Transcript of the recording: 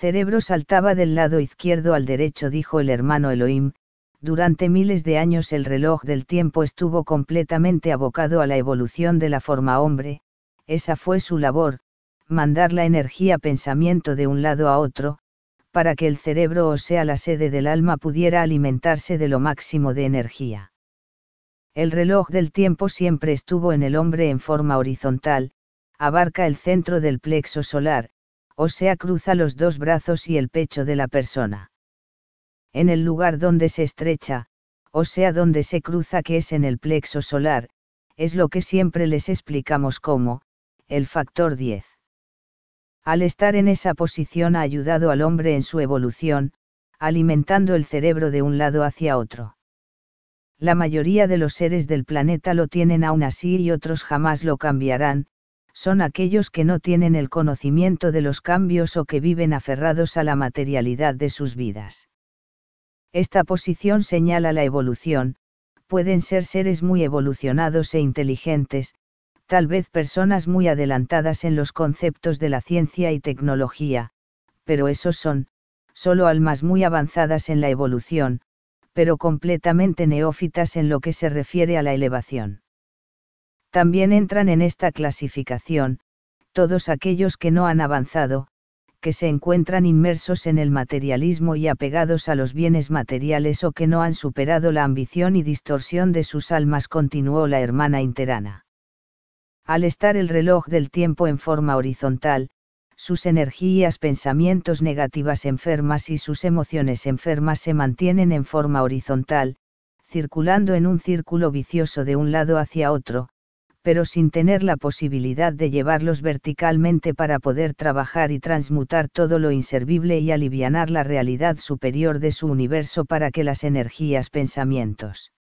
cerebro saltaba del lado izquierdo al derecho, dijo el hermano Elohim. Durante miles de años el reloj del tiempo estuvo completamente abocado a la evolución de la forma hombre, esa fue su labor, mandar la energía pensamiento de un lado a otro, para que el cerebro, o sea la sede del alma, pudiera alimentarse de lo máximo de energía. El reloj del tiempo siempre estuvo en el hombre en forma horizontal, abarca el centro del plexo solar, o sea cruza los dos brazos y el pecho de la persona. En el lugar donde se estrecha, o sea donde se cruza, que es en el plexo solar, es lo que siempre les explicamos como, el factor 10. Al estar en esa posición ha ayudado al hombre en su evolución, alimentando el cerebro de un lado hacia otro. La mayoría de los seres del planeta lo tienen aún así y otros jamás lo cambiarán, son aquellos que no tienen el conocimiento de los cambios o que viven aferrados a la materialidad de sus vidas. Esta posición señala la evolución, pueden ser seres muy evolucionados e inteligentes, tal vez personas muy adelantadas en los conceptos de la ciencia y tecnología, pero esos son, solo almas muy avanzadas en la evolución, pero completamente neófitas en lo que se refiere a la elevación. También entran en esta clasificación, todos aquellos que no han avanzado, que se encuentran inmersos en el materialismo y apegados a los bienes materiales o que no han superado la ambición y distorsión de sus almas, continuó la hermana Interana. Al estar el reloj del tiempo en forma horizontal, sus energías, pensamientos negativas enfermas y sus emociones enfermas se mantienen en forma horizontal, circulando en un círculo vicioso de un lado hacia otro, pero sin tener la posibilidad de llevarlos verticalmente para poder trabajar y transmutar todo lo inservible y alivianar la realidad superior de su universo para que las energías, pensamientos